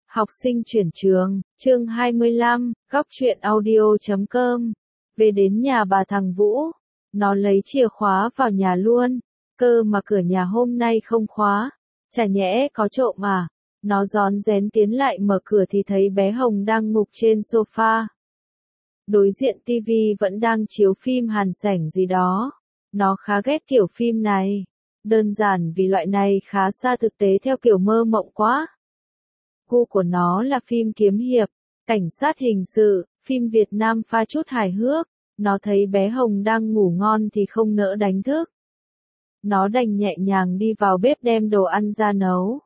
Học sinh chuyển trường, chương 25, góc truyện audio.com. Về đến nhà bà thằng Vũ, nó lấy chìa khóa vào nhà luôn, cơ mà cửa nhà hôm nay không khóa, chả nhẽ có trộm à? Nó rón rén tiến lại mở cửa thì thấy bé Hồng đang ngục trên sofa. Đối diện tivi vẫn đang chiếu phim hàn sảnh gì đó. Nó khá ghét kiểu phim này, đơn giản vì loại này khá xa thực tế theo kiểu mơ mộng quá. Gu của nó là phim kiếm hiệp, cảnh sát hình sự, phim Việt Nam pha chút hài hước. Nó thấy bé Hồng đang ngủ ngon thì không nỡ đánh thức. Nó đành nhẹ nhàng đi vào bếp đem đồ ăn ra nấu.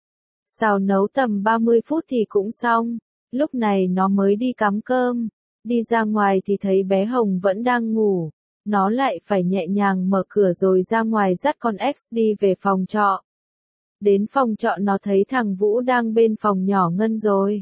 Xào nấu tầm 30 phút thì cũng xong. Lúc này nó mới đi cắm cơm. Đi ra ngoài thì thấy bé Hồng vẫn đang ngủ. Nó lại phải nhẹ nhàng mở cửa rồi ra ngoài dắt con X đi về phòng trọ. Đến phòng trọ nó thấy thằng Vũ đang bên phòng nhỏ Ngân rồi.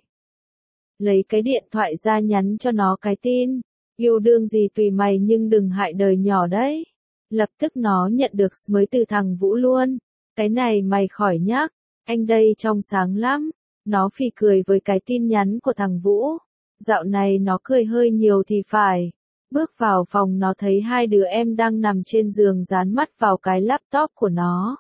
Lấy cái điện thoại ra nhắn cho nó cái tin. Yêu đương gì tùy mày nhưng đừng hại đời nhỏ đấy. Lập tức nó nhận được mới từ thằng Vũ luôn. Cái này mày khỏi nhắc, anh đây trong sáng lắm. Nó phì cười với cái tin nhắn của thằng Vũ. Dạo này nó cười hơi nhiều thì phải. Bước vào phòng nó thấy hai đứa em đang nằm trên giường dán mắt vào cái laptop của nó.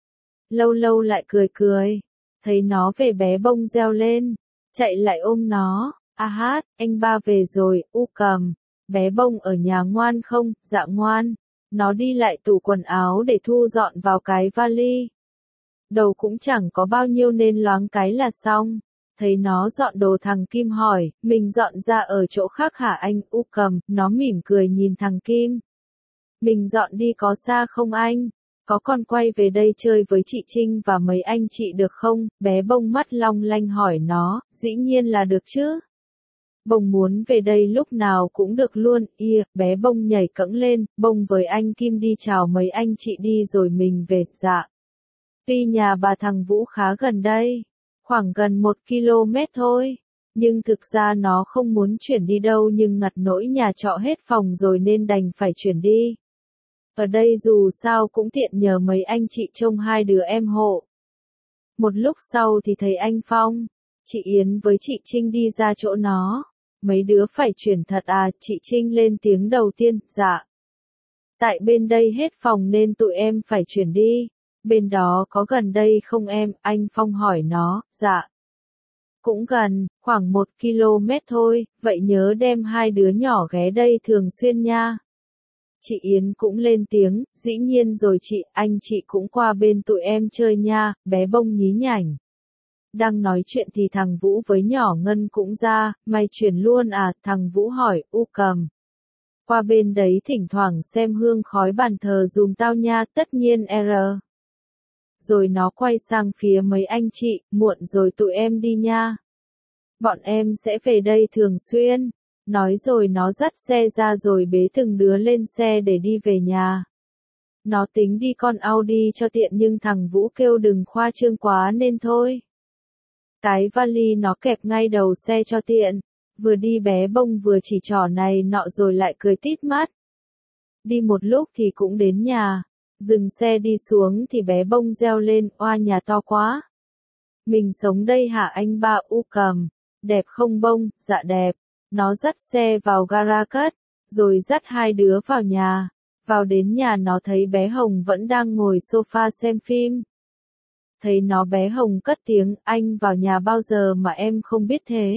Lâu lâu lại cười cười. Thấy nó về bé Bông reo lên. Chạy lại ôm nó. A hát, anh ba về rồi, u cầm. Bé Bông ở nhà ngoan không? Dạ ngoan. Nó đi lại tủ quần áo để thu dọn vào cái vali. Đầu cũng chẳng có bao nhiêu nên loáng cái là xong. Thấy nó dọn đồ thằng Kim hỏi, mình dọn ra ở chỗ khác hả anh? U cầm, nó mỉm cười nhìn thằng Kim. Mình dọn đi có xa không anh? Có còn quay về đây chơi với chị Trinh và mấy anh chị được không? Bé Bông mắt long lanh hỏi nó, dĩ nhiên là được chứ. Bông muốn về đây lúc nào cũng được luôn, bé Bông nhảy cẫng lên, Bông với anh Kim đi chào mấy anh chị đi rồi mình về, dạ. Tuy nhà bà thằng Vũ khá gần đây, khoảng gần 1 km thôi, nhưng thực ra nó không muốn chuyển đi đâu nhưng ngặt nỗi nhà trọ hết phòng rồi nên đành phải chuyển đi. Ở đây dù sao cũng tiện nhờ mấy anh chị trông hai đứa em hộ. Một lúc sau thì thấy anh Phong, chị Yến với chị Trinh đi ra chỗ nó. Mấy đứa phải chuyển thật à? Chị Trinh lên tiếng đầu tiên, dạ. Tại bên đây hết phòng nên tụi em phải chuyển đi. Bên đó có gần đây không em? Anh Phong hỏi nó, dạ. Cũng gần, khoảng 1 km thôi, vậy nhớ đem hai đứa nhỏ ghé đây thường xuyên nha. Chị Yến cũng lên tiếng, dĩ nhiên rồi chị, anh chị cũng qua bên tụi em chơi nha, bé Bông nhí nhảnh. Đang nói chuyện thì thằng Vũ với nhỏ Ngân cũng ra, mày chuyển luôn à? Thằng Vũ hỏi, u cầm. Qua bên đấy thỉnh thoảng xem hương khói bàn thờ dùm tao nha, tất nhiên R. Rồi nó quay sang phía mấy anh chị, muộn rồi tụi em đi nha. Bọn em sẽ về đây thường xuyên. Nói rồi nó dắt xe ra rồi bế từng đứa lên xe để đi về nhà. Nó tính đi con Audi cho tiện nhưng thằng Vũ kêu đừng khoa trương quá nên thôi. Cái vali nó kẹp ngay đầu xe cho tiện. Vừa đi bé Bông vừa chỉ trỏ này nọ rồi lại cười tít mắt. Đi một lúc thì cũng đến nhà. Dừng xe đi xuống thì bé Bông reo lên, oa nhà to quá. Mình sống đây hả anh ba? U cầm. Đẹp không Bông? Dạ đẹp. Nó dắt xe vào gara cất, rồi dắt hai đứa vào nhà. Vào đến nhà nó thấy bé Hồng vẫn đang ngồi sofa xem phim. Thấy nó bé Hồng cất tiếng, anh vào nhà bao giờ mà em không biết thế.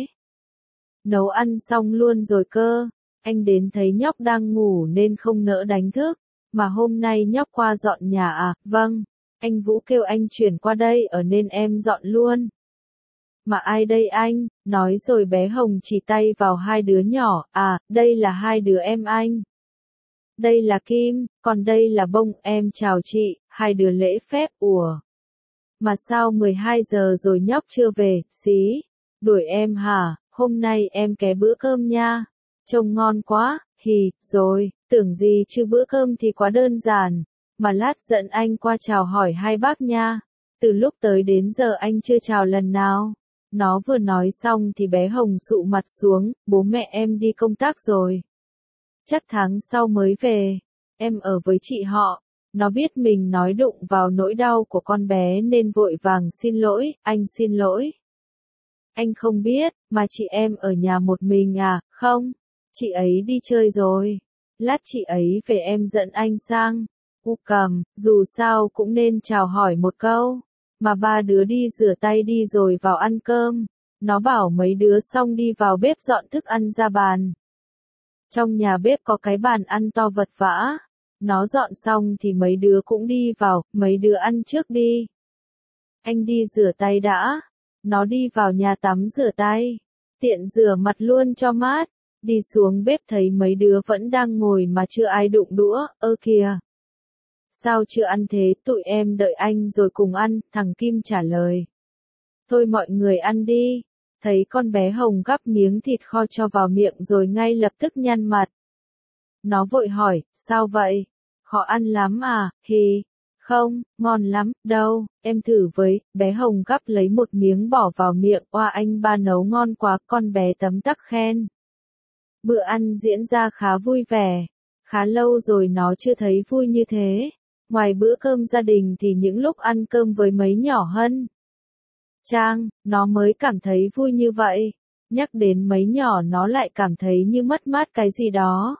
Nấu ăn xong luôn rồi cơ. Anh đến thấy nhóc đang ngủ nên không nỡ đánh thức. Mà hôm nay nhóc qua dọn nhà à? Vâng. Anh Vũ kêu anh chuyển qua đây ở nên em dọn luôn. Mà ai đây anh? Nói rồi bé Hồng chỉ tay vào hai đứa nhỏ, à, đây là hai đứa em anh. Đây là Kim, còn đây là Bông, em chào chị, hai đứa lễ phép, ủa. Mà sao 12 giờ rồi nhóc chưa về, xí. Đuổi em hả? Hôm nay em ké bữa cơm nha. Trông ngon quá, hì, rồi, tưởng gì chứ bữa cơm thì quá đơn giản. Mà lát dẫn anh qua chào hỏi hai bác nha. Từ lúc tới đến giờ anh chưa chào lần nào. Nó vừa nói xong thì bé Hồng sụ mặt xuống, bố mẹ em đi công tác rồi. Chắc tháng sau mới về. Em ở với chị họ. Nó biết mình nói đụng vào nỗi đau của con bé nên vội vàng xin lỗi, anh xin lỗi. Anh không biết, mà chị em ở nhà một mình à, không, chị ấy đi chơi rồi. Lát chị ấy về em dẫn anh sang. Cầm, dù sao cũng nên chào hỏi một câu. Mà ba đứa đi rửa tay đi rồi vào ăn cơm. Nó bảo mấy đứa xong đi vào bếp dọn thức ăn ra bàn. Trong nhà bếp có cái bàn ăn to vật vã. Nó dọn xong thì mấy đứa cũng đi vào, mấy đứa ăn trước đi. Anh đi rửa tay đã. Nó đi vào nhà tắm rửa tay. Tiện rửa mặt luôn cho mát. Đi xuống bếp thấy mấy đứa vẫn đang ngồi mà chưa ai đụng đũa, ơ kìa. Sao chưa ăn thế, tụi em đợi anh rồi cùng ăn, thằng Kim trả lời. Thôi mọi người ăn đi. Thấy con bé Hồng gắp miếng thịt kho cho vào miệng rồi ngay lập tức nhăn mặt. Nó vội hỏi, sao vậy? Khó ăn lắm à, hì. Không, ngon lắm, đâu, em thử với, bé Hồng gắp lấy một miếng bỏ vào miệng, oa anh ba nấu ngon quá, con bé tấm tắc khen. Bữa ăn diễn ra khá vui vẻ, khá lâu rồi nó chưa thấy vui như thế. Ngoài bữa cơm gia đình thì những lúc ăn cơm với mấy nhỏ Hân Trang, nó mới cảm thấy vui như vậy. Nhắc đến mấy nhỏ nó lại cảm thấy như mất mát cái gì đó.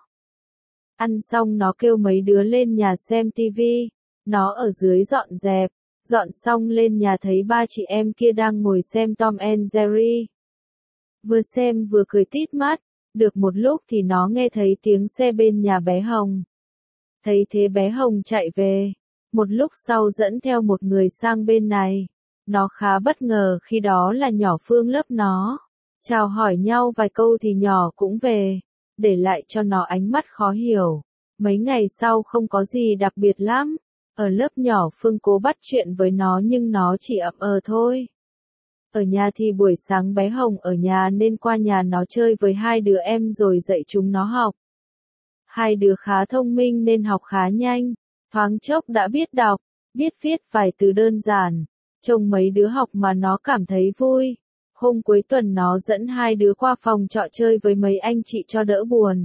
Ăn xong nó kêu mấy đứa lên nhà xem tivi. Nó ở dưới dọn dẹp. Dọn xong lên nhà thấy ba chị em kia đang ngồi xem Tom and Jerry. Vừa xem vừa cười tít mắt. Được một lúc thì nó nghe thấy tiếng xe bên nhà bé Hồng. Thấy thế bé Hồng chạy về. Một lúc sau dẫn theo một người sang bên này. Nó khá bất ngờ khi đó là nhỏ Phương lớp nó. Chào hỏi nhau vài câu thì nhỏ cũng về. Để lại cho nó ánh mắt khó hiểu. Mấy ngày sau không có gì đặc biệt lắm. Ở lớp nhỏ Phương cố bắt chuyện với nó nhưng nó chỉ ậm thôi. Ở nhà thì buổi sáng bé Hồng ở nhà nên qua nhà nó chơi với hai đứa em rồi dạy chúng nó học. Hai đứa khá thông minh nên học khá nhanh. Thoáng chốc đã biết đọc, biết viết vài từ đơn giản. Trông mấy đứa học mà nó cảm thấy vui. Hôm cuối tuần nó dẫn hai đứa qua phòng trọ chơi với mấy anh chị cho đỡ buồn.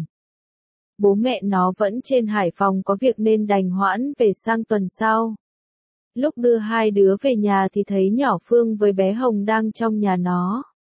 Bố mẹ nó vẫn trên Hải Phòng có việc nên đành hoãn về sang tuần sau. Lúc đưa hai đứa về nhà thì thấy nhỏ Phương với bé Hồng đang trong nhà nó.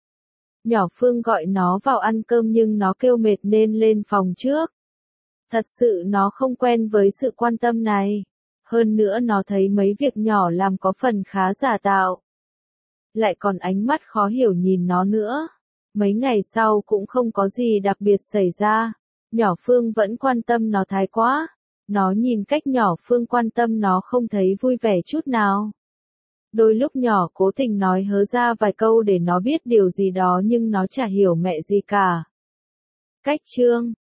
Nhỏ Phương gọi nó vào ăn cơm nhưng nó kêu mệt nên lên phòng trước. Thật sự nó không quen với sự quan tâm này. Hơn nữa nó thấy mấy việc nhỏ làm có phần khá giả tạo. Lại còn ánh mắt khó hiểu nhìn nó nữa. Mấy ngày sau cũng không có gì đặc biệt xảy ra. Nhỏ Phương vẫn quan tâm nó thái quá. Nó nhìn cách nhỏ Phương quan tâm nó không thấy vui vẻ chút nào. Đôi lúc nhỏ cố tình nói hớ ra vài câu để nó biết điều gì đó nhưng nó chả hiểu mẹ gì cả. Cách chương